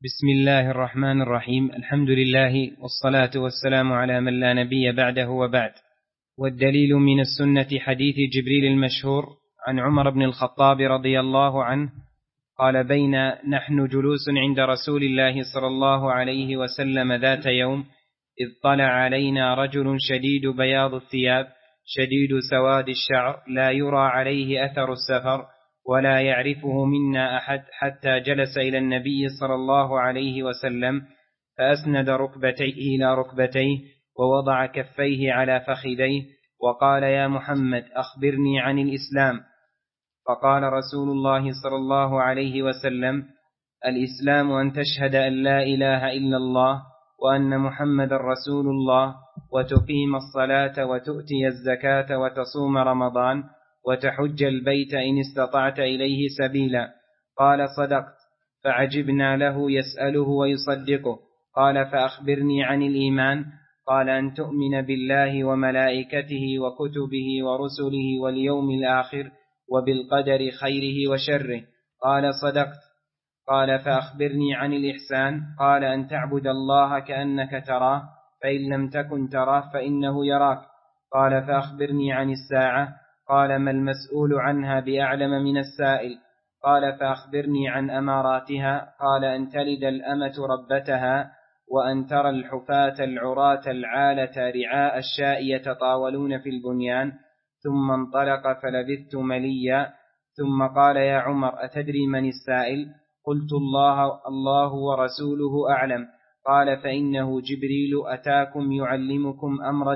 بسم الله الرحمن الرحيم. الحمد لله والصلاة والسلام على من لا نبي بعده وبعد. والدليل من السنة حديث جبريل المشهور عن عمر بن الخطاب رضي الله عنه قال: بين نحن جلوس عند رسول الله صلى الله عليه وسلم ذات يوم إذ طلع علينا رجل شديد بياض الثياب شديد سواد الشعر لا يرى عليه أثر السفر ولا يعرفه منا أحد، حتى جلس إلى النبي صلى الله عليه وسلم فأسند ركبتيه إلى ركبتيه ووضع كفيه على فخذيه وقال: يا محمد أخبرني عن الإسلام. فقال رسول الله صلى الله عليه وسلم: الإسلام أن تشهد أن لا إله إلا الله وأن محمد رسول الله وتقيم الصلاة وتؤتي الزكاة وتصوم رمضان وتحج البيت إن استطعت إليه سبيلا. قال: صدقت. فعجبنا له يسأله ويصدقه. قال: فأخبرني عن الإيمان. قال: أن تؤمن بالله وملائكته وكتبه ورسله واليوم الآخر وبالقدر خيره وشره. قال: صدقت. قال: فأخبرني عن الإحسان. قال: أن تعبد الله كأنك تراه فإن لم تكن تراه فإنه يراك. قال: فأخبرني عن الساعة. قال: ما المسؤول عنها بأعلم من السائل. قال: فأخبرني عن أماراتها. قال: أن تلد الأمة ربتها وأن ترى الحفاة العراة العالة رعاء الشاء يتطاولون في البنيان. ثم انطلق فلبثت مليا. ثم قال: يا عمر أتدري من السائل؟ قلت: الله ورسوله أعلم. قال: فإنه جبريل أتاكم يعلمكم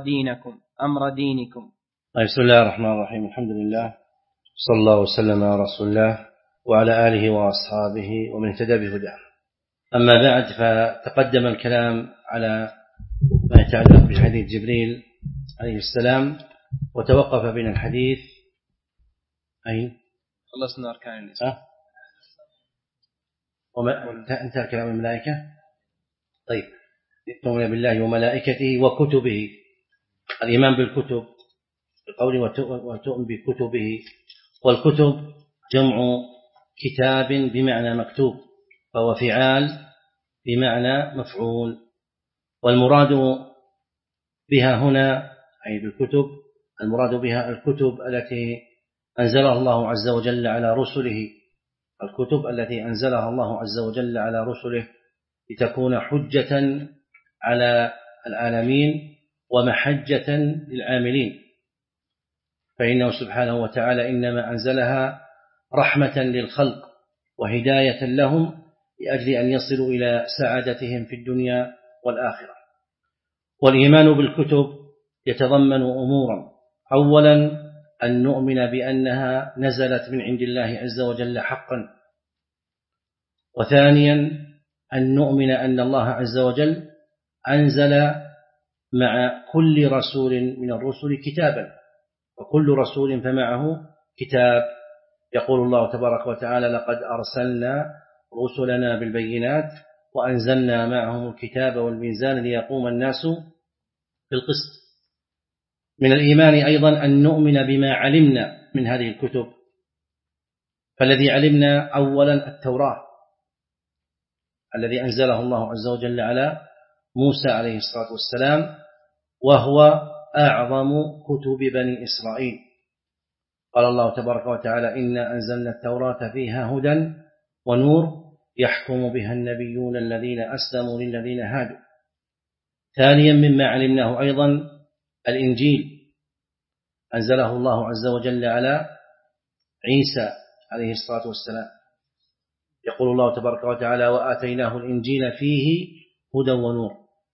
أمر دينكم. بسم الله الرحمن الرحيم. الحمد لله صلى الله وسلم على رسول الله وعلى آله وأصحابه ومن اهتدى بهداه. أما بعد، فتقدم الكلام على ما يتعلق بحديث جبريل عليه السلام، وتوقف بين الحديث خلصنا أركان الإسلام انتهى كلام الملائكة. طيب، تؤمن بالله وملائكته وكتبه، الإيمان بالكتب بقوله وتؤمن بكتبه، والكتب جمع كتاب بمعنى مكتوب، فهو فعال بمعنى مفعول. والمراد بها هنا أي بالكتب المراد بها الكتب التي أنزلها الله عز وجل على رسله، الكتب التي أنزلها الله عز وجل على رسله لتكون حجة على العالمين ومحجة للعاملين، فإنه سبحانه وتعالى إنما أنزلها رحمة للخلق وهداية لهم لأجل أن يصلوا إلى سعادتهم في الدنيا والآخرة. والإيمان بالكتب يتضمن أمورا: أولا أن نؤمن بأنها نزلت من عند الله عز وجل حقا، وثانيا أن نؤمن أن الله عز وجل أنزل مع كل رسول من الرسل كتابا، وكل رسول فمعه كتاب. يقول الله تبارك وتعالى: لقد أرسلنا رسلنا بالبينات وأنزلنا معهم الكتاب والميزان ليقوم الناس بالقسط. من الإيمان أيضا أن نؤمن بما علمنا من هذه الكتب، فالذي علمنا أولا التوراة الذي أنزله الله عز وجل على موسى عليه الصلاة والسلام، وهو أعظم كتب بني إسرائيل. قال الله تبارك وتعالى: إنا أنزلنا التوراة فيها هدى ونور يحكم بها النبيون الذين أسلموا للذين هادوا. ثانيا مما علمناه أيضا الإنجيل، أنزله الله عز وجل على عيسى عليه الصلاة والسلام. يقول الله تبارك وتعالى: وآتيناه الإنجيل فيه هدى ونور.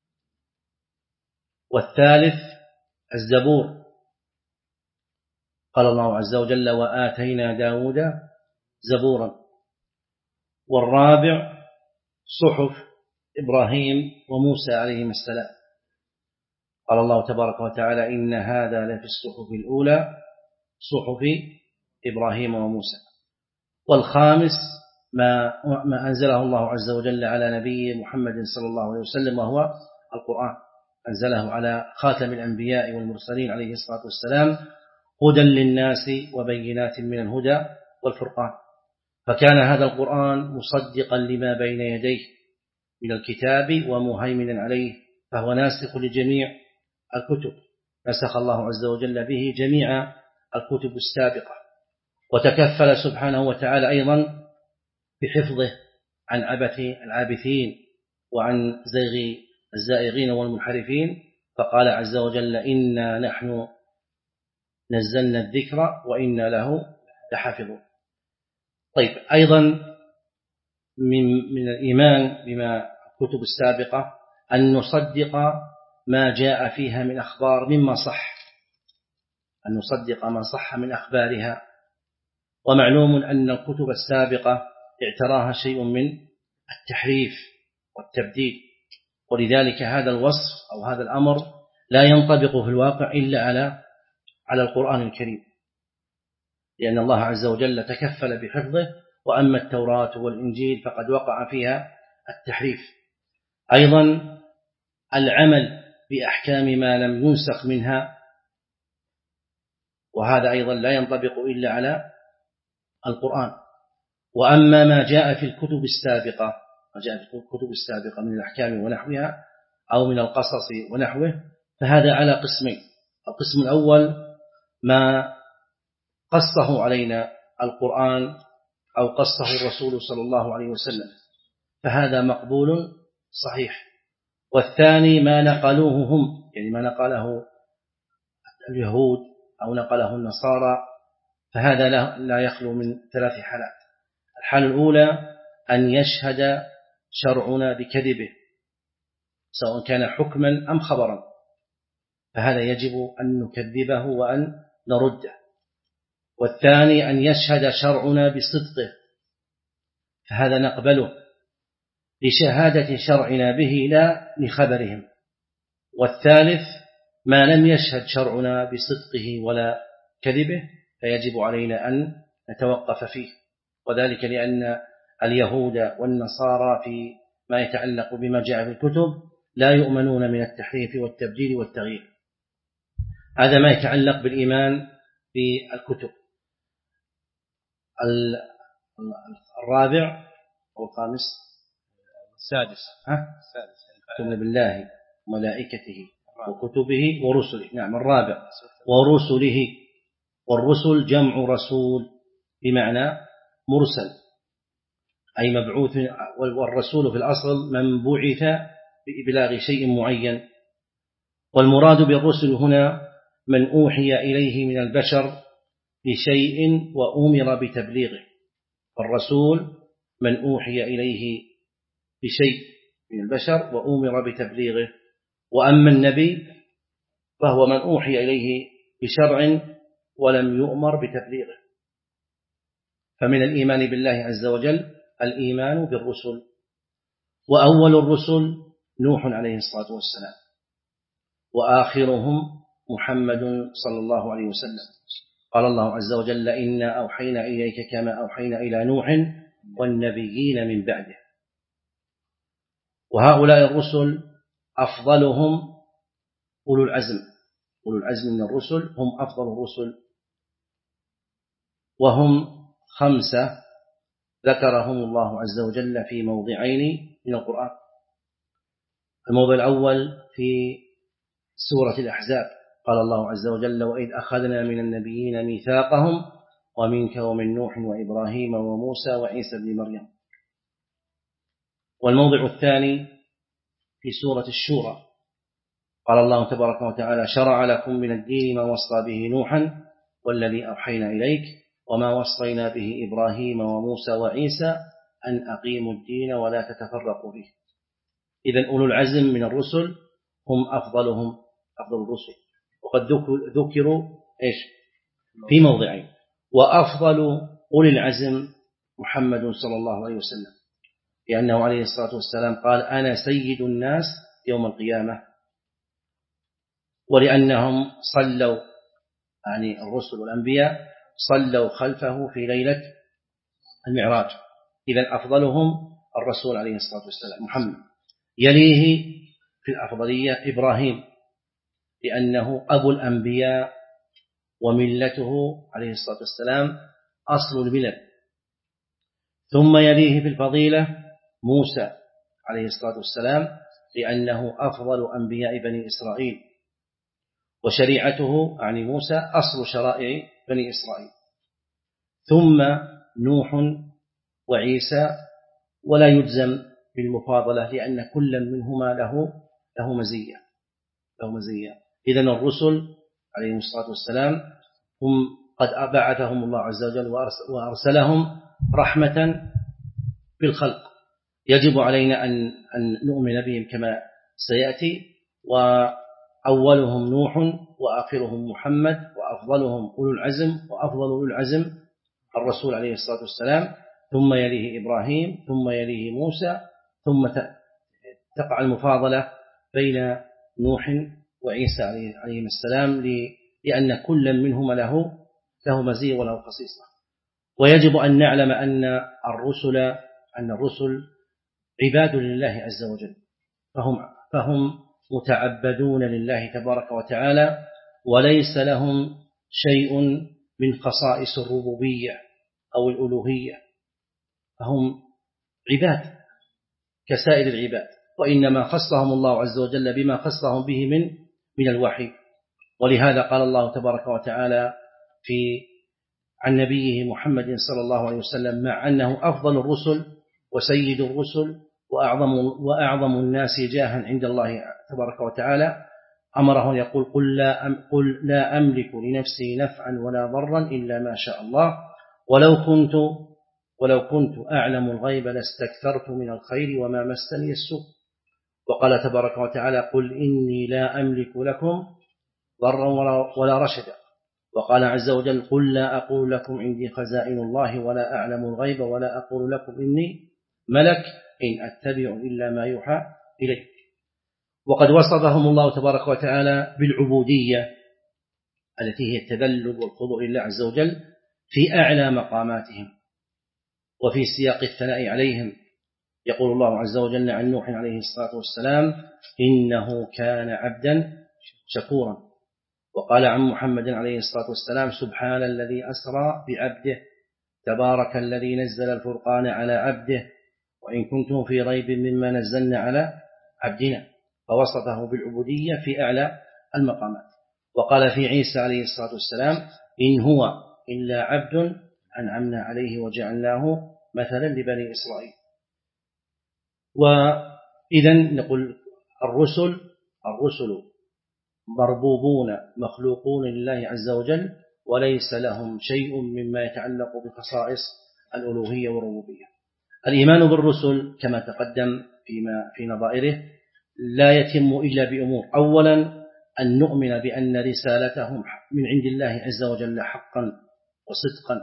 والثالث الزبور، قال الله عز وجل: وآتينا داود زبورا. والرابع صحف إبراهيم وموسى عليهما السلام، قال الله تبارك وتعالى: إن هذا لفي الصحف الأولى صحف إبراهيم وموسى. والخامس ما أنزله الله عز وجل على نبي محمد صلى الله عليه وسلم، وهو القرآن، أنزله على خاتم الأنبياء والمرسلين عليه الصلاة والسلام هدى للناس وبينات من الهدى والفرقان، فكان هذا القرآن مصدقا لما بين يديه من الكتاب ومهيمنا عليه، فهو ناسخ لجميع الكتب، نسخ الله عز وجل به جميع الكتب السابقة، وتكفل سبحانه وتعالى أيضا بحفظه عن عبث العابثين وعن زيغ الزائغين والمنحرفين، فقال عز وجل إنا نحن نزلنا الذكر وإنا له لحافظون. طيب، أيضا من الإيمان بما الكتب السابقة أن نصدق ما جاء فيها من أخبار مما صح، أن نصدق ما صح من أخبارها. ومعلوم أن الكتب السابقة اعتراها شيء من التحريف والتبديل، ولذلك هذا الوصف أو هذا الأمر لا ينطبق في الواقع إلا على القرآن الكريم، لأن الله عز وجل تكفل بحفظه. وأما التوراة والإنجيل فقد وقع فيها التحريف. أيضا العمل بأحكام ما لم ينسخ منها، وهذا أيضا لا ينطبق إلا على القرآن. وأما ما جاء في الكتب السابقة من الأحكام ونحوها أو من القصص ونحوه، فهذا على قسمين. القسم الأول ما قصه علينا القرآن أو قصه الرسول صلى الله عليه وسلم، فهذا مقبول صحيح. والثاني ما نقلوه هم، يعني ما نقله اليهود أو نقله النصارى، فهذا لا يخلو من 3 حالات. الحالة الأولى أن يشهد شرعنا بكذبه، سواء كان حكما أم خبرا، فهذا يجب أن نكذبه وأن نرده. والثاني أن يشهد شرعنا بصدقه، فهذا نقبله لشهادة شرعنا به لا لخبرهم. والثالث ما لم يشهد شرعنا بصدقه ولا كذبه، فيجب علينا أن نتوقف فيه، وذلك لأن اليهود والنصارى في ما يتعلق بما جاء في الكتب لا يؤمنون من التحريف والتبديل والتغيير. هذا ما يتعلق بالإيمان بالكتب. الرابع أو الخامس السادس تؤمن بالله وملائكته وكتبه ورسله. نعم، الرابع ورسله. والرسل جمع رسول بمعنى مرسل، أي مبعوث. والرسول في الأصل من بعث بإبلاغ شيء معين، والمراد بالرسل هنا من أوحي إليه من البشر بشيء وأمر بتبليغه. فالرسول من أوحي إليه بشيء من البشر وأمر بتبليغه. وأما النبي فهو من أوحي إليه بشرع ولم يؤمر بتبليغه. فمن الإيمان بالله عز وجل الإيمان بالرسل. وأول الرسل نوح عليه الصلاة والسلام، وآخرهم محمد صلى الله عليه وسلم. قال الله عز وجل إنا أوحينا إليك كما أوحينا إلى نوح والنبيين من بعده. وهؤلاء الرسل أفضلهم أولو العزم. أولو العزم من الرسل هم أفضل الرسل، وهم 5 ذكرهم الله عز وجل في موضعين من القرآن. الموضع الأول في سورة الأحزاب، قال الله عز وجل وإذ أخذنا من النبيين ميثاقهم ومنك ومن نوح وإبراهيم وموسى وعيسى بن مريم. والموضع الثاني في سورة الشورى، قال الله تبارك وتعالى شرع لكم من الدين ما وصى به نوحا والذي أوحينا إليك وما وصينا به إبراهيم وموسى وعيسى أن أقيموا الدين ولا تتفرقوا به. إذن أولو العزم من الرسل هم أفضل الرسل، وقد ذكروا في موضعين. وأفضل أولي العزم محمد صلى الله عليه وسلم، لأنه عليه الصلاة والسلام قال أنا سيد الناس يوم القيامة، ولأنهم صلوا، يعني الرسل والأنبياء صلوا خلفه في ليلة المعراج. إذن أفضلهم الرسول عليه الصلاة والسلام محمد. يليه في الأفضلية إبراهيم، لأنه أبو الأنبياء وملته عليه الصلاة والسلام أصل الملل. ثم يليه في الفضيلة موسى، عليه الصلاة والسلام لأنه أفضل أنبياء بني إسرائيل، وشريعته عن موسى أصل شرائع بني إسرائيل، ثم نوح وعيسى، ولا يجزم بالمفاضلة لأن كل منهما له مزية. إذن الرسل عليهم الصلاة والسلام هم قد بعثهم الله عز وجل وأرسلهم رحمة بالخلق، يجب علينا أن نؤمن بهم كما سيأتي. وأولهم نوح وآخرهم محمد وأفضلهم أولو العزم، وأفضل أولو العزم الرسول عليه الصلاة والسلام، ثم يليه إبراهيم، ثم يليه موسى، ثم تقع المفاضلة بين نوح وعيسى عليهم السلام، لأن كل منهما له مزية وله خصيصة. ويجب أن نعلم أن الرسل عباد لله عز وجل، فهم متعبدون لله تبارك وتعالى، وليس لهم شيء من خصائص الربوبية أو الألوهية، فهم عباد كسائر العباد، وإنما خصهم الله عز وجل بما خصهم به من الوحي. ولهذا قال الله تبارك وتعالى عن نبيه محمد صلى الله عليه وسلم مع أنه أفضل الرسل وسيد الرسل وأعظم الناس جاها عند الله تبارك وتعالى، أمره يقول قل لا أملك لنفسي نفعا ولا ضرا إلا ما شاء الله ولو كنت أعلم الغيب لاستكثرت من الخير وما مسني السوء. وقال تبارك وتعالى قل إني لا أملك لكم ضرا ولا رشدا. وقال عز وجل قل لا أقول لكم عندي خزائن الله ولا أعلم الغيب ولا أقول لكم إني ملك إن أتبع إلا ما يوحى إلي. وقد وصفهم الله تبارك وتعالى بالعبودية التي هي التذلل والخضوع لله عز وجل في أعلى مقاماتهم. وفي سياق الثناء عليهم يقول الله عز وجل عن نوح عليه الصلاة والسلام إنه كان عبدا شكورا. وقال عن محمد عليه الصلاة والسلام سبحان الذي أسرى بعبده تبارك الذي نزل الفرقان على عبده وإن كنتم في ريب مما نزلنا على عبدنا، فوصفه بالعبودية في أعلى المقامات. وقال في عيسى عليه الصلاة والسلام إن هو إلا عبد أنعمنا عليه وجعلناه مثلا لبني إسرائيل. وإذن نقول الرسل مربوبون مخلوقون لله عز وجل، وليس لهم شيء مما يتعلق بخصائص الألوهية والربوبية. الإيمان بالرسل كما تقدم في نظائره لا يتم إلا بأمور: أولا أن نؤمن بأن رسالتهم من عند الله عز وجل حقا وصدقا،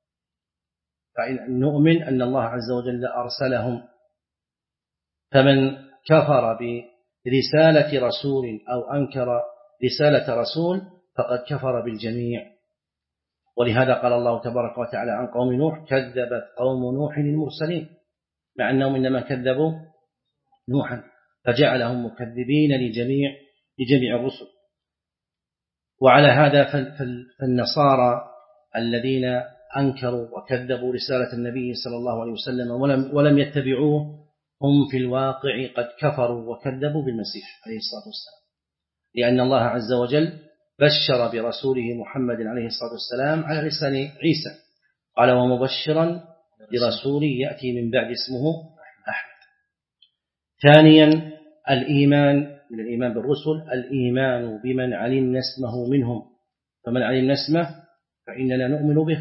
فإن نؤمن أن الله عز وجل أرسلهم، فمن كفر برسالة رسول أو أنكر رسالة رسول فقد كفر بالجميع. ولهذا قال الله تبارك وتعالى عن قوم نوح كذبت قوم نوح المرسلين، مع أنهم إنما كذبوا نوحا فجعلهم مكذبين لجميع الرسل. وعلى هذا فالنصارى الذين أنكروا وكذبوا رسالة النبي صلى الله عليه وسلم ولم يتبعوه هم في الواقع قد كفروا وكذبوا بالمسيح عليه الصلاة والسلام، لأن الله عز وجل بشر برسوله محمد عليه الصلاة والسلام على لسان عيسى، قال ومبشرا برسول يأتي من بعد اسمه أحمد. ثانيا من الإيمان بالرسل الإيمان بمن علمنا اسمه منهم، فمن علمنا اسمه فإننا نؤمن به.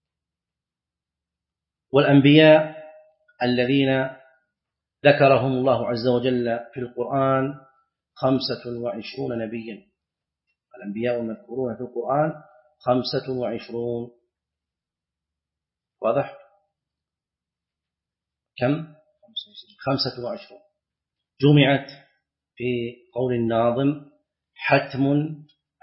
والأنبياء الذين ذكرهم الله عز وجل في القرآن 25 نبيا، الأنبياء المذكورون في القرآن 25. واضح؟ كم؟ 25 جمعت في قول الناظم حتم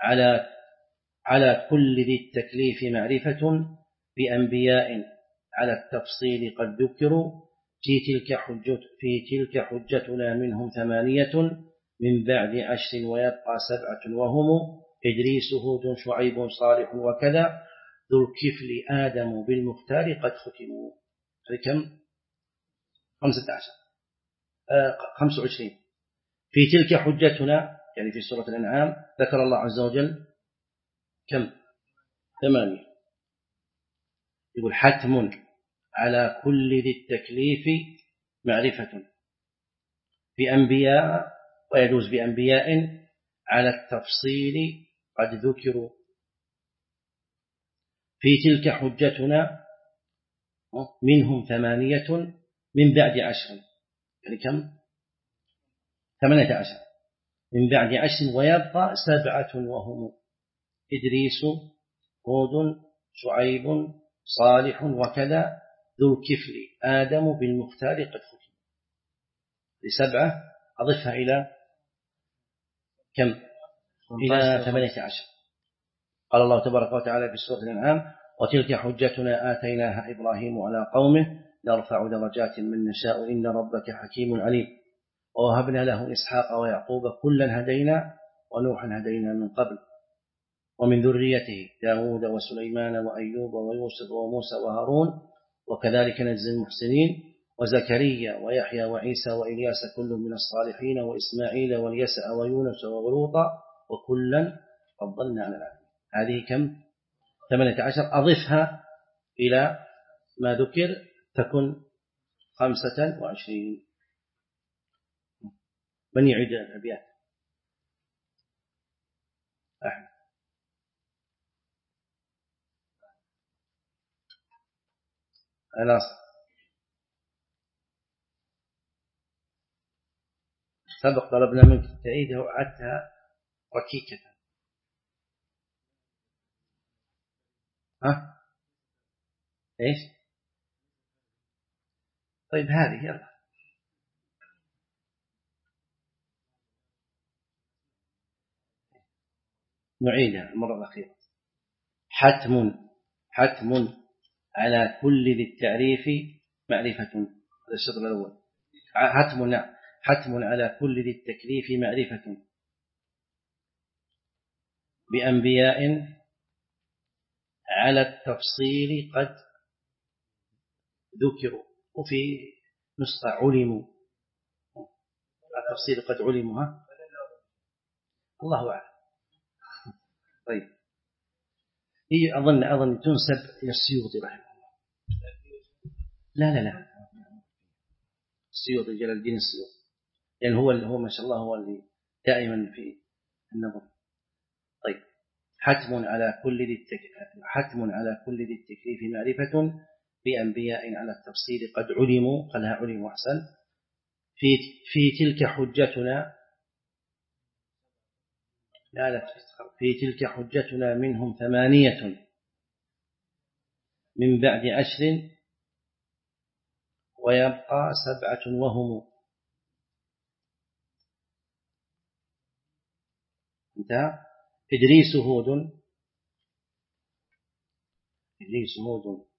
على كل ذي التكليف معرفة بأنبياء على التفصيل قد ذكروا في تلك حجتنا منهم 8 من بعد 10 ويبقى 7 وهم إدريس هود شعيب صالح وكذا ذو الكفل آدم بالمختار قد ختموا. كم؟ 15. 25. في تلك حجتنا، يعني في سورة الأنعام ذكر الله عز وجل كم؟ 8. يقول حتم على كل ذي التكليف معرفة بأنبياء، ويجوز بأنبياء على التفصيل قد ذكروا. في تلك حجتنا منهم 8 من بعد 10، يعني كم؟ 18 من بعد 10، ويبقى 7 وهم إدريس هود شعيب صالح وكذا ذو الكفل آدم بالمختار قد ختم. ل7 أضفها إلى كم؟ إلى 18. قال الله تبارك وتعالى في سورة الأنعام وتلك حجتنا آتيناها إبراهيم على قومه نرفع درجات من نشاء إن ربك حكيم عليم. ووهبنا له إسحاق ويعقوب كلا هدينا ونوحا هدينا من قبل ومن ذريته داود وسليمان وأيوب ويوسف وموسى وهارون وكذلك نجزي المحسنين وزكريا ويحيى وعيسى وإلياس كل من الصالحين وإسماعيل واليسع ويونس ولوطا وكلا فضلنا على العالمين. هذه كم؟ 18. أضفها إلى ما ذكر تكن 25. من يعيد الأبيات؟ أحمد. ناصر. سبق طلبنا منك تعيدها وعدتها ركيكة. ها؟ إيش؟ طيب هذه يلا نعيدها المرة الأخيرة. حتم على كل ذي التعريف معرفة. هذا الشطر الأول. حتم على كل ذي التكليف معرفة بأنبياء على التفصيل قد ذكروا، وفي نسخة علموا. التفصيل قد علموا. الله أعلم. طيب هي أظن تنسب إلى السيوطي رحمه الله. لا السيوطي جلال الدين السيوطي، يعني هو ما شاء الله هو اللي دائما في النظر. طيب حتم على كل ذي التكليف معرفة بأنبياء على التفصيل قد علموا، قالها علموا أحسن. في تلك حجتنا في تلك حجتنا منهم 8 من بعد 10 ويبقى 7 وهم. انتهى. إدريس هود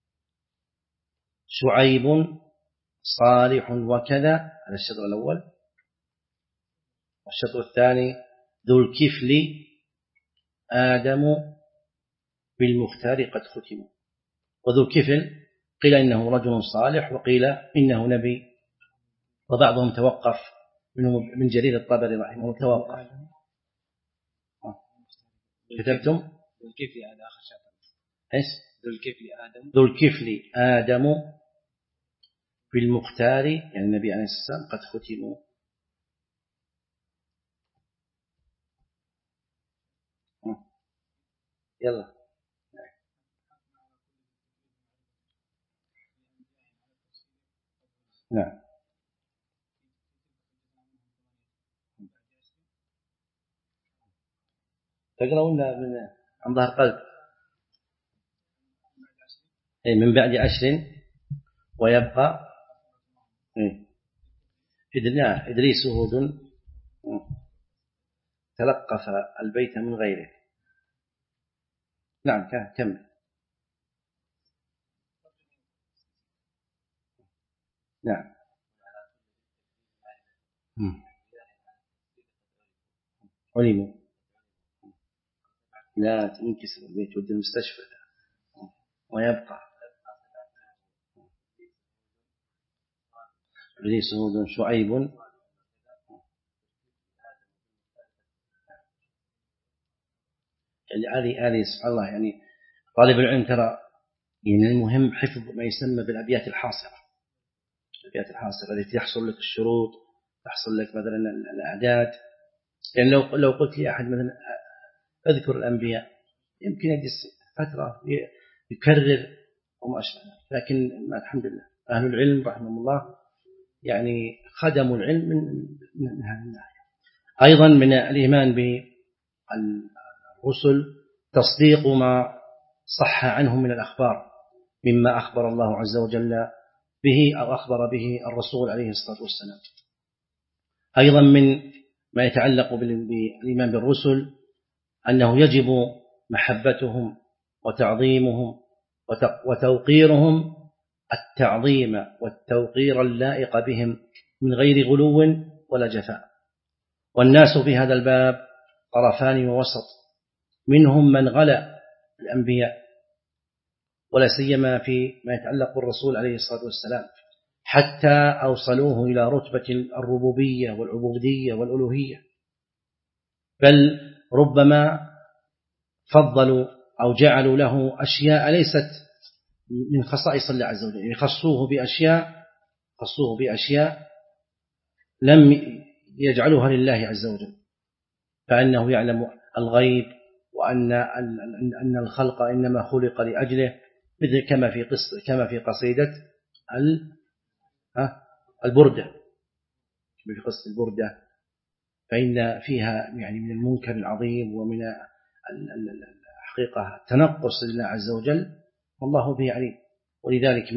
شعيب صالح وكذا. هذا الشطر الأول. والشطر الثاني ذو الكفل آدم بالمختار قد ختم. وذو الكفل قيل إنه رجل صالح وقيل إنه نبي، وبعضهم توقف من جرير الطبري رحمه الله توقف. كتبتم ذو الكفل هذا آخر شطر. إيش؟ ذو الكفل آدم بالمختار، يعني النبي عليه السلام قد ختموا. يلا نعم. تقرأون من عن ظهر قلب. من بعد 10 ويبقى إدريس هود تلقف البيت من غيره. نعم كمل. نعم علموا. لا تنكسر البيت ود المستشفى. ويبقى إبليس هود شعيب. هذه سبحان الله، يعني طالب العلم ترى يعني المهم حفظ ما يسمى بالأبيات الحاصرة، الأبيات الحاصرة التي يحصل لك الشروط، تحصل لك مثلا الأعداد. يعني لو قلت لي أحد مثلا أذكر الأنبياء يمكن يجلس فترة يكرر وما أشبه، لكن الحمد لله أهل العلم رحمهم الله يعني خدموا العلم من هذه الناحية. أيضا من الإيمان بالرسل تصديق ما صح عنهم من الأخبار مما أخبر الله عز وجل به أو أخبر به الرسول عليه الصلاة والسلام. أيضا من ما يتعلق بالإيمان بالرسل أنه يجب محبتهم وتعظيمهم وتوقيرهم التعظيم والتوقير اللائق بهم من غير غلو ولا جفاء. والناس في هذا الباب طرفان ووسط، منهم من غلا الأنبياء ولا سيما في ما يتعلق بالرسول عليه الصلاة والسلام حتى أوصلوه إلى رتبة الربوبية والعبودية والألوهية، بل ربما فضلوا أو جعلوا له أشياء ليست من خصائص الله عز وجل، يخصوه بأشياء لم يجعلوها لله عز وجل، فأنه يعلم الغيب وأن الخلق إنما خلق لأجله، مثل كما في قصيدة البردة، في قصة البردة، فإن فيها يعني من المنكر العظيم ومن حقيقة التنقص لله عز وجل والله به عليم. ولذلك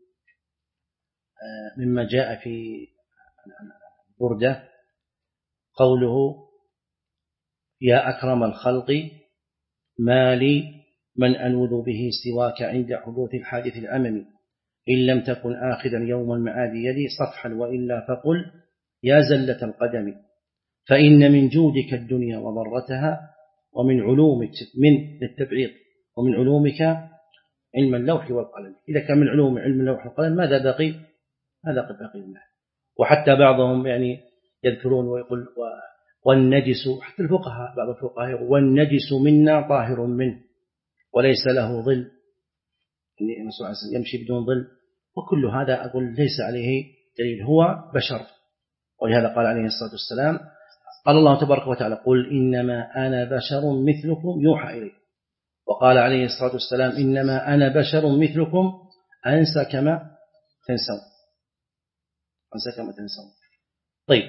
مما جاء في البردة قوله: يا أكرم الخلق ما لي من أنوذ به سواك عند حدوث الحادث الأمم، إن لم تكن آخذا يوم المعاد يدي صفحا وإلا فقل يا زلة القدم، فإن من جودك الدنيا وضرتها ومن علومك من للتبعيض ومن علومك علم اللوح والقلم. إذا كان من علوم علم اللوح والقلم ماذا بقي؟ هذا قد بقي الله. وحتى بعضهم يعني يذكرون ويقول والنجس، حتى الفقهاء بعض الفقهاء والنجس منا طاهر منه وليس له ظل، يعني الرسول عليه الصلاة والسلام يمشي بدون ظل، وكل هذا أقول ليس عليه دليل، هو بشر. ولهذا قال عليه الصلاة والسلام قال الله تبارك وتعالى: قل إنما أنا بشر مثلكم يوحى إلي. وقال عليه الصلاة والسلام: إنما أنا بشر مثلكم أنسى كما تنسون. طيب،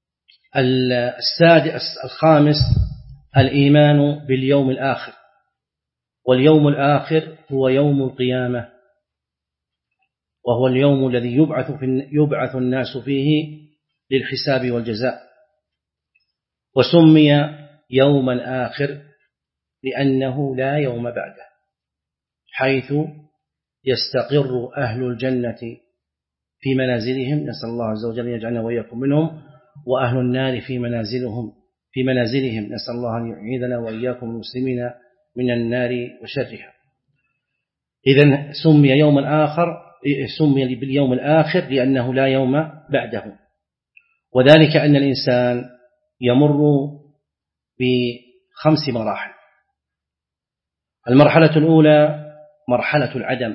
الخامس الإيمان باليوم الآخر، واليوم الآخر هو يوم القيامة، وهو اليوم الذي يبعث الناس فيه للحساب والجزاء. وسمي يوم الآخر لأنه لا يوم بعده، حيث يستقر أهل الجنة في منازلهم، نسأل الله عز وجل أن يجعلنا وإياكم منهم، وأهل النار في منازلهم، نسأل الله أن يعيذنا وإياكم المسلمين من النار وشرها. إذن سمي باليوم الآخر لأنه لا يوم بعده، وذلك أن الإنسان يمر ب5 مراحل. المرحلة الأولى مرحلة العدم،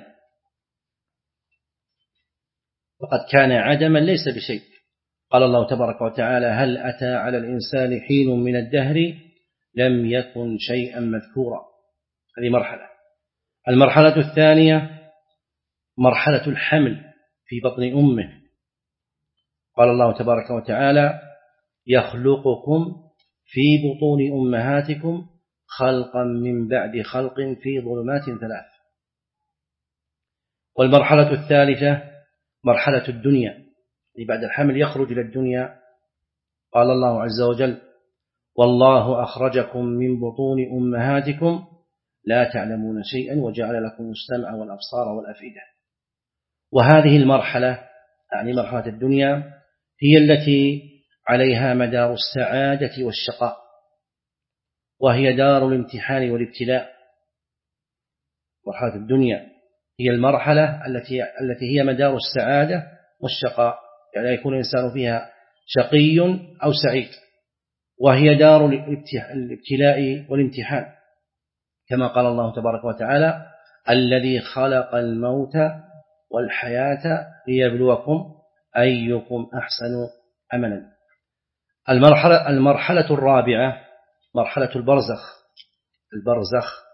وقد كان عدما ليس بشيء. قال الله تبارك وتعالى: هل أتى على الإنسان حين من الدهر لم يكن شيئا مذكورا. هذه مرحلة. المرحلة الثانية مرحلة الحمل في بطن أمه. قال الله تبارك وتعالى: يخلقكم في بطون أمهاتكم خلقا من بعد خلق في ظلمات 3. والمرحلة الثالثة مرحلة الدنيا، بعد الحمل يخرج إلى الدنيا. قال الله عز وجل: والله أخرجكم من بطون أمهاتكم لا تعلمون شيئا وجعل لكم السمع والأبصار والأفئدة. وهذه المرحلة يعني مرحلة الدنيا هي التي عليها مدار السعادة والشقاء، وهي دار الامتحان والابتلاء. مرحلة الدنيا هي المرحلة التي هي مدار السعادة والشقاء، يعني يكون الإنسان فيها شقي أو سعيد، وهي دار الابتلاء والامتحان، كما قال الله تبارك وتعالى: الذي خلق الموت والحياة ليبلوكم أيكم أحسن عملا. المرحلة الرابعة مرحلة البرزخ،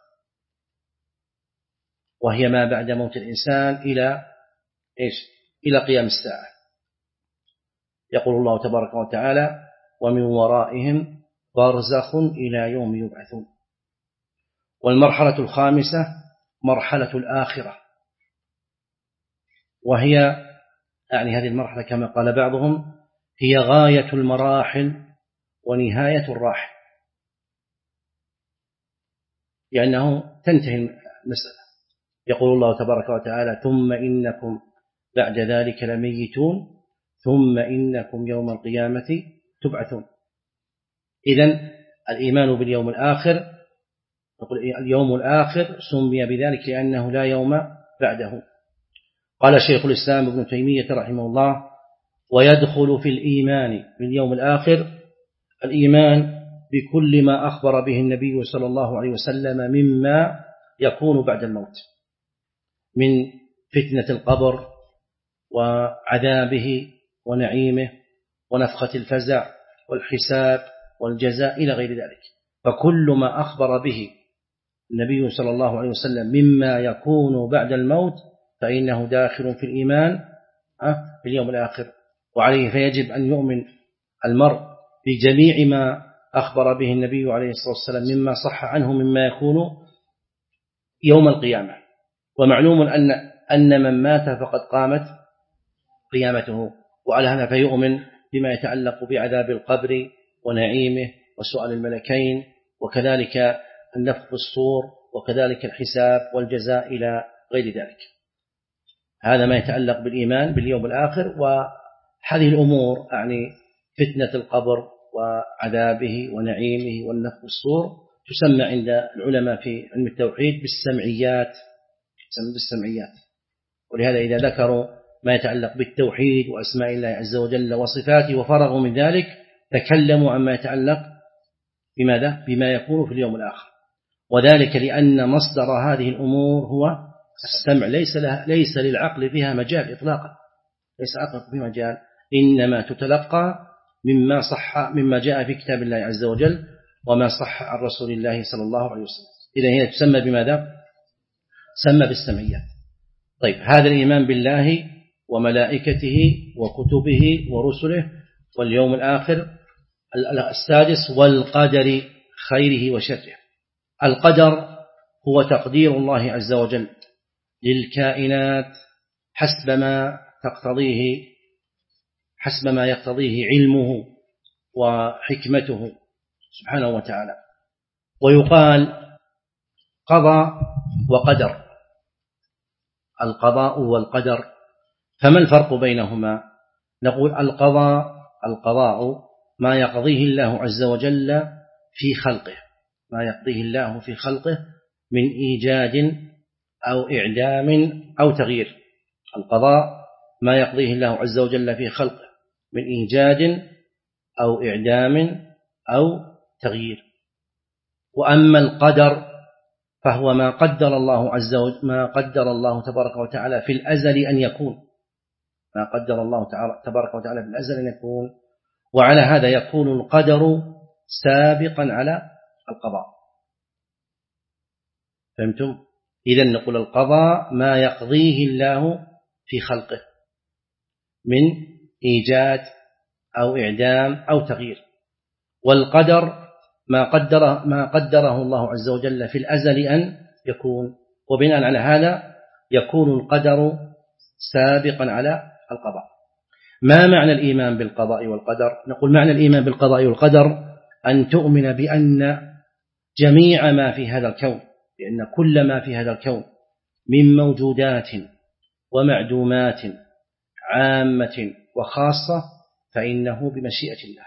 وهي ما بعد موت الإنسان إلى قيام الساعة. يقول الله تبارك وتعالى: ومن ورائهم برزخ إلى يوم يبعثون. والمرحلة الخامسة مرحلة الآخرة، وهي يعني هذه المرحلة كما قال بعضهم هي غاية المراحل ونهاية الراحل، لأنه تنتهي المسألة. يقول الله تبارك وتعالى: ثم إنكم بعد ذلك لميتون ثم إنكم يوم القيامة تبعثون. إذن الإيمان باليوم الآخر، اليوم الآخر سمي بذلك لأنه لا يوم بعده. قال شيخ الإسلام ابن تيمية رحمه الله: ويدخل في الإيمان باليوم الآخر الإيمان بكل ما أخبر به النبي صلى الله عليه وسلم مما يكون بعد الموت من فتنة القبر وعذابه ونعيمه ونفخة الفزع والحساب والجزاء إلى غير ذلك. فكل ما أخبر به النبي صلى الله عليه وسلم مما يكون بعد الموت فإنه داخل في الإيمان باليوم الآخر، وعليه فيجب أن يؤمن المرء بجميع ما أخبر به النبي عليه الصلاة والسلام مما صح عنه مما يكون يوم القيامة. ومعلوم أن من مات فقد قامت قيامته، وعلى هذا فيؤمن بما يتعلق بعذاب القبر ونعيمه وسؤال الملكين، وكذلك النفخ في الصور، وكذلك الحساب والجزاء إلى غير ذلك. هذا ما يتعلق بالإيمان باليوم الآخر. وهذه الأمور يعني فتنة القبر وعذابه ونعيمه والنفخ في الصور تسمى عند العلماء في علم التوحيد بالسمعيات، ولهذا إذا ذكروا ما يتعلق بالتوحيد وأسماء الله عز وجل وصفاته وفرغوا من ذلك تكلموا عما يتعلق بماذا؟ بما يكون في اليوم الآخر. وذلك لأن مصدر هذه الأمور هو السمع، ليس للعقل فيها مجال إطلاقا، ليس عقل فيها مجال، إنما تتلقى مما جاء في كتاب الله عز وجل وما صح عن رسول الله صلى الله عليه وسلم. إذا هي تسمى بماذا؟ تسمى بالسمعيات. طيب، هذا الإيمان بالله وملائكته وكتبه ورسله واليوم الآخر. السادس والقدر خيره وشره. القدر هو تقدير الله عز وجل للكائنات حسب ما يقتضيه علمه وحكمته سبحانه وتعالى. ويقال قضى وقدر، القضاء والقدر. فما الفرق بينهما؟ نقول القضاء ما يقضيه الله عز وجل في خلقه، ما يقضيه الله في خلقه من إيجاد أو إعدام أو تغيير. القضاء ما يقضيه الله عز وجل في خلقه من إيجاد أو إعدام أو تغيير. وأما القدر فهو ما قدر الله تبارك وتعالى في الأزل أن يكون، ما قدر الله تبارك وتعالى في الأزل أن يكون. وعلى هذا يكون القدر سابقا على القضاء. فهمتم؟ إذن نقول القضاء ما يقضيه الله في خلقه من إيجاد أو إعدام أو تغيير. والقدر ما قدره الله عز وجل في الأزل أن يكون. وبناء على هذا يكون القدر سابقا على القضاء. ما معنى الإيمان بالقضاء والقدر؟ نقول معنى الإيمان بالقضاء والقدر أن تؤمن بأن جميع ما في هذا الكون، لأن كل ما في هذا الكون من موجودات ومعدومات عامة وخاصة فإنه بمشيئة الله.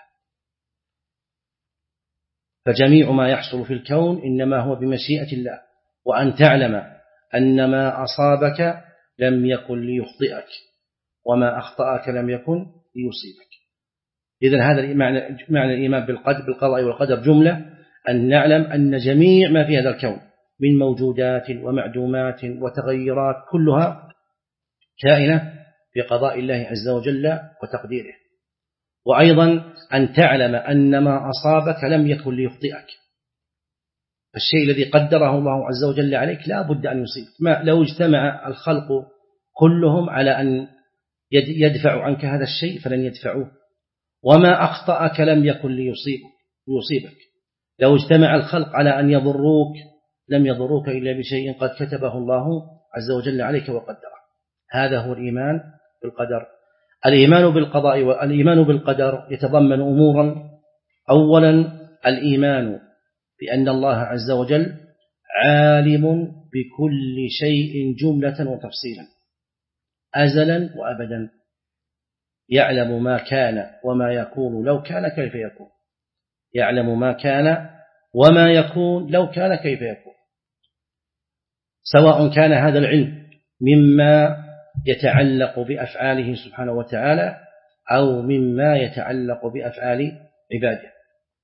فجميع ما يحصل في الكون إنما هو بمشيئة الله. وأن تعلم أن ما أصابك لم يكن ليخطئك وما أخطأك لم يكن ليصيبك. إذن هذا معنى الإيمان بالقضاء والقدر جملة، أن نعلم أن جميع ما في هذا الكون من موجودات ومعدومات وتغيرات كلها كائنة بقضاء الله عز وجل وتقديره. وأيضا أن تعلم أن ما أصابك لم يكن ليخطئك، الشيء الذي قدره الله عز وجل عليك لا بد أن يصيبك. لو اجتمع الخلق كلهم على أن يدفعوا عنك هذا الشيء فلن يدفعوه، وما أخطأك لم يكن ليصيبك. لو اجتمع الخلق على أن يضروك لم يضروك إلا بشيء قد كتبه الله عز وجل عليك وقدره. هذا هو الإيمان بالقدر. الإيمان بالقضاء والإيمان بالقدر يتضمن أمورا. أولا الإيمان بأن الله عز وجل عالم بكل شيء جملة وتفصيلا أزلا وأبدا، يعلم ما كان وما يكون لو كان كيف يكون، يعلم ما كان وما يكون لو كان كيف يكون، سواء كان هذا العلم مما يتعلق بأفعاله سبحانه وتعالى أو مما يتعلق بأفعال عباده.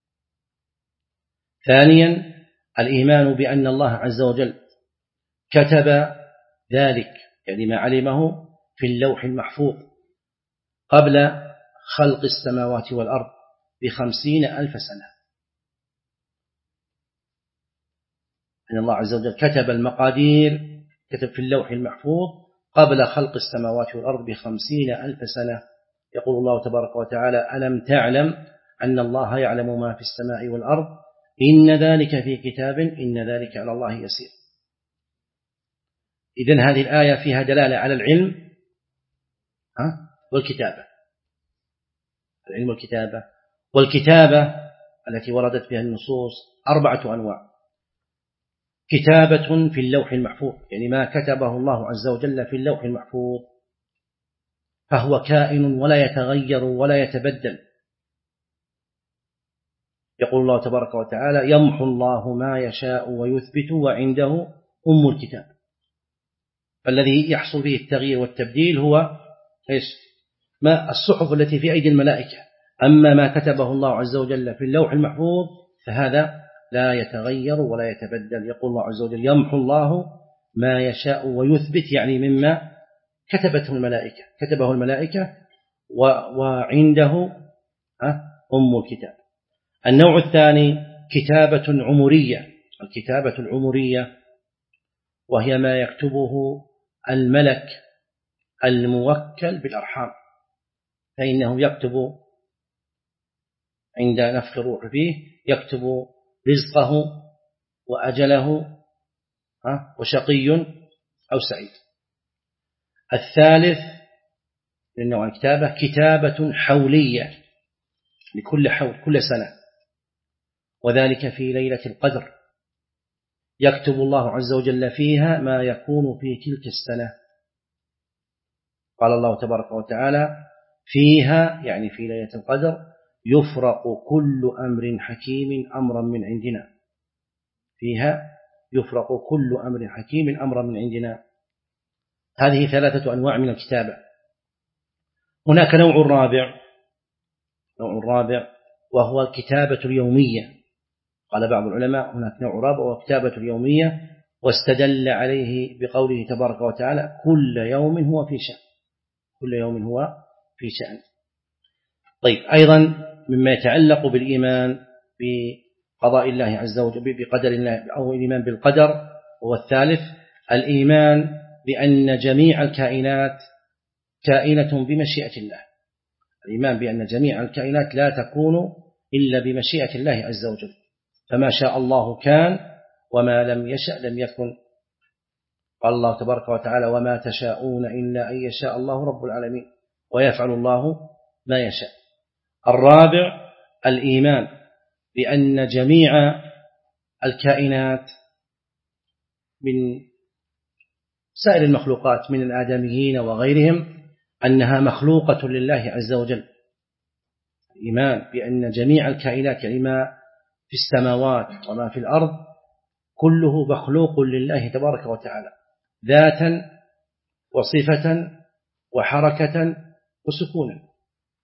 ثانيا الإيمان بأن الله عز وجل كتب ذلك، يعني ما علمه في اللوح المحفوظ قبل خلق السماوات والأرض ب50,000 سنة. أن الله عز وجل كتب المقادير، كتب في اللوح المحفوظ قبل خلق السماوات والأرض ب50,000 سنة. يقول الله تبارك وتعالى: ألم تعلم أن الله يعلم ما في السماء والأرض إن ذلك في كتاب إن ذلك على الله يسير. إذن هذه الآية فيها دلالة على العلم والكتابة. العلم والكتابة. والكتابة التي وردت بها النصوص 4 أنواع: كتابة في اللوح المحفوظ، يعني ما كتبه الله عز وجل في اللوح المحفوظ فهو كائن ولا يتغير ولا يتبدل. يقول الله تبارك وتعالى: يمحو الله ما يشاء ويثبت وعنده أم الكتاب. فالذي يحصل فيه التغيير والتبديل هو ما الصحف التي في أيدي الملائكة. أما ما كتبه الله عز وجل في اللوح المحفوظ فهذا لا يتغير ولا يتبدل. يقول الله عز وجل: يمحو الله ما يشاء ويثبت، يعني مما كتبه الملائكة وعنده أم الكتاب. النوع الثاني كتابة عمرية. الكتابة العمرية وهي ما يكتبه الملك الموكل بالأرحام، فإنه يكتب عند نفخ الروح فيه، يكتب رزقه وأجله وشقي أو سعيد. الثالث من نوع الكتابة كتابة حولية لكل حول، كل سنة، وذلك في ليلة القدر، يكتب الله عز وجل فيها ما يكون في تلك السنة. قال الله تبارك وتعالى: فيها، يعني في ليلة القدر، يفرق كل أمر حكيم أمرا من عندنا. فيها يفرق كل أمر حكيم أمرا من عندنا. هذه 3 أنواع من الكتابة. هناك نوع رابع وهو الكتابة اليومية. قال بعض العلماء هناك نوع رابع وهو الكتابة اليومية، واستدل عليه بقوله تبارك وتعالى: كل يوم هو في شأن. كل يوم هو في شأن. طيب، أيضا مما يتعلق بالإيمان بقضاء الله عز وجل، بقدر الله، أو الإيمان بالقدر، هو الثالث الإيمان بأن جميع الكائنات كائنة بمشيئة الله. الإيمان بأن جميع الكائنات لا تكون إلا بمشيئة الله عز وجل، فما شاء الله كان وما لم يشأ لم يكن. قال الله تبارك وتعالى: وما تشاءون إلا أن يشاء الله رب العالمين ويفعل الله ما يشاء. الرابع الإيمان بأن جميع الكائنات من سائر المخلوقات من الآدميين وغيرهم أنها مخلوقة لله عز وجل. الإيمان بأن جميع الكائنات، يعني ما في السماوات وما في الأرض، كله مخلوق لله تبارك وتعالى، ذاتا وصفة وحركة وسكونا.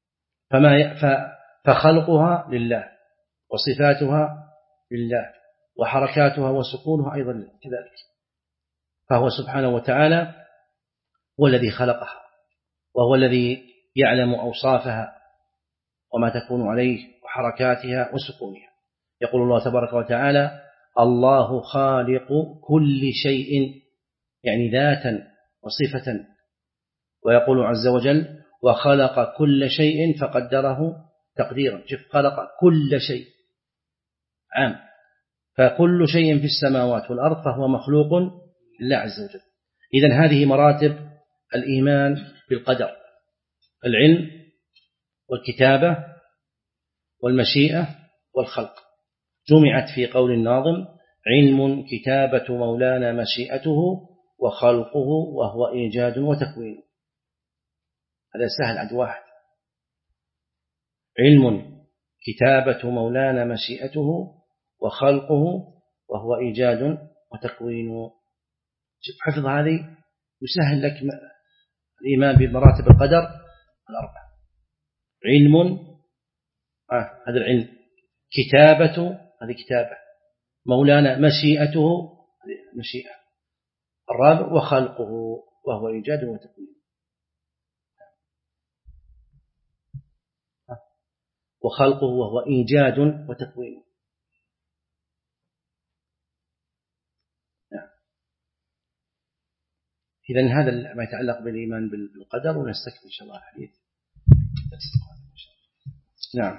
فخلقها لله وصفاتها لله وحركاتها وسكونها أيضا كذلك، فهو سبحانه وتعالى هو الذي خلقها، وهو الذي يعلم أوصافها وما تكون عليه وحركاتها وسكونها. يقول الله تبارك وتعالى: الله خالق كل شيء، يعني ذاتا وصفة. ويقول عز وجل: وخلق كل شيء فقدره تقديرا. شوف، خلق كل شيء عام، فكل شيء في السماوات والأرض فهو مخلوق لله عز وجل. إذن هذه مراتب الإيمان بالقدر: العلم والكتابة والمشيئة والخلق، جمعت في قول الناظم: علم كتابة مولانا مشيئته وخلقه وهو إيجاد وتكوين. هذا سهل عند واحد: علم كتابة مولانا مشيئته وخلقه وهو إيجاد وتكوين. شوف، حفظ هذه يسهل لك الإيمان بمراتب القدر الأربعة. علم، هذا العلم، كتابة، هذه كتابة، مولانا مشيئته، هذه مشيئة، الرابع وخلقه وهو إيجاد وتكوين. وخلقه وهو إيجاد وتكوين. إذن هذا ما يتعلق بالإيمان بالقدر، ونستكمل إن شاء الله الحديث. نعم.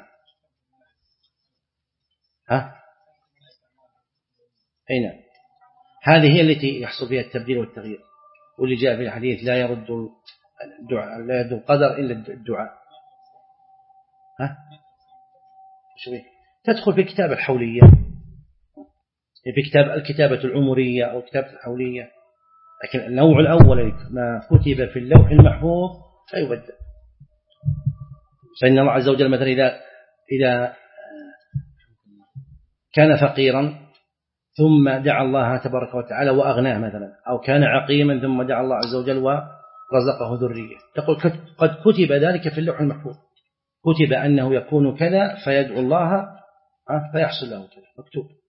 أي نعم، هذه هي التي يحصل فيها التبديل والتغيير، واللي جاء في الحديث: لا يرد الدعاء، لا يرد القدر إلا الدعاء. تدخل في كتاب الحولية، في كتاب الكتابة العمرية أو كتابة الحولية، لكن النوع الأول ما كتب في اللوح المحفوظ لا يبدل. فإن الله عز وجل مثلا إذا كان فقيرا ثم دعا الله تبارك وتعالى وأغناه مثلا، أو كان عقيما ثم دعا الله عز وجل ورزقه ذرية، تقول قد كتب ذلك في اللوح المحفوظ، كتب أنه يكون كذا فيدعو الله فيحصل له كذا، مكتوب.